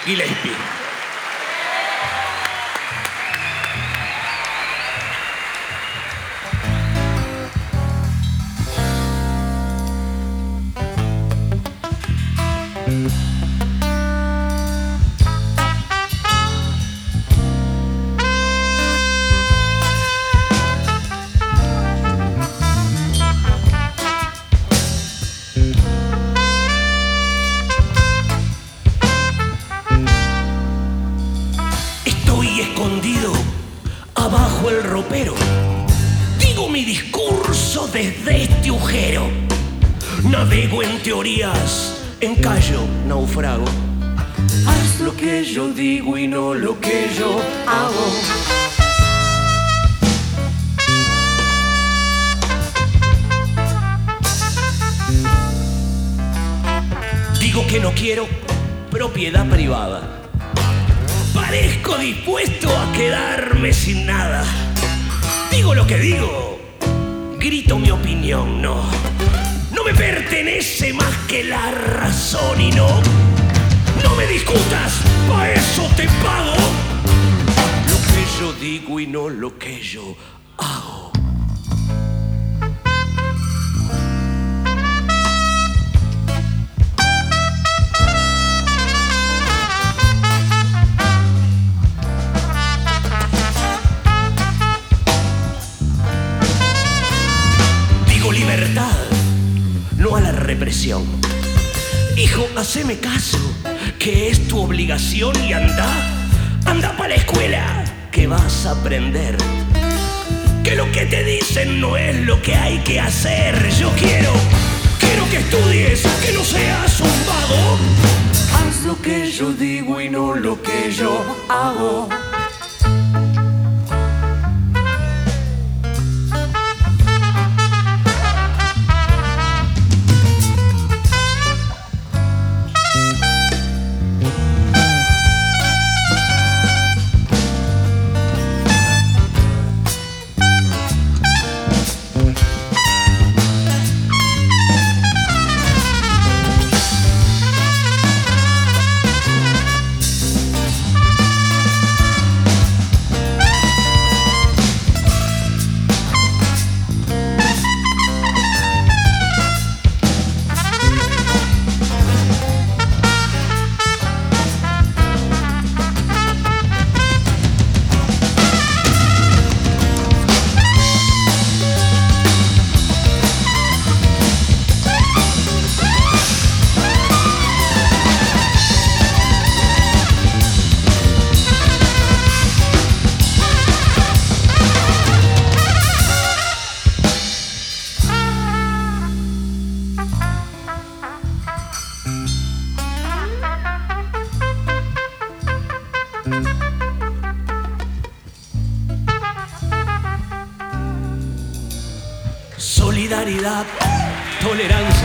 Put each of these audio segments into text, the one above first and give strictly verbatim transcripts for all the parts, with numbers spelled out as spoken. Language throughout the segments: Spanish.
Gillespie. Estoy escondido abajo el ropero. Digo mi discurso desde este agujero. Navego en teorías, encallo, naufrago. Haz lo que yo digo y no lo que yo hago. Digo que no quiero propiedad privada. Parezco dispuesto a quedarme sin nada. Digo lo que digo, grito mi opinión, no. No me pertenece más que la razón y no. No me discutas, pa' eso te pago. Lo que yo digo y no lo que yo hago. Libertad, no a la represión. Hijo, haceme caso, que es tu obligación y anda, anda pa' la escuela, que vas a aprender. Que lo que te dicen no es lo que hay que hacer. Yo quiero, quiero que estudies, que no seas un vago. Haz lo que yo digo y no lo que yo hago. Solidaridad, tolerancia.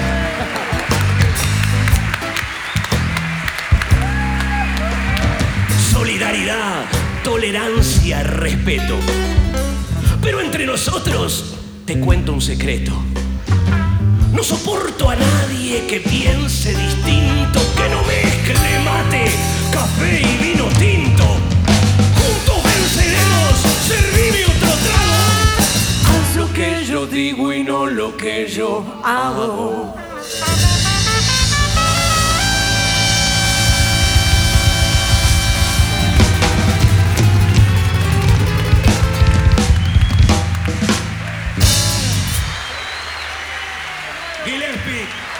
Solidaridad, tolerancia, respeto. Pero entre nosotros te cuento un secreto. No soporto a nadie que piense distinto, que no mezcle mate, café y vino tinto. Juntos venceremos, servime otro trago. Haz lo que yo digo y no lo que yo hago. Gillespie.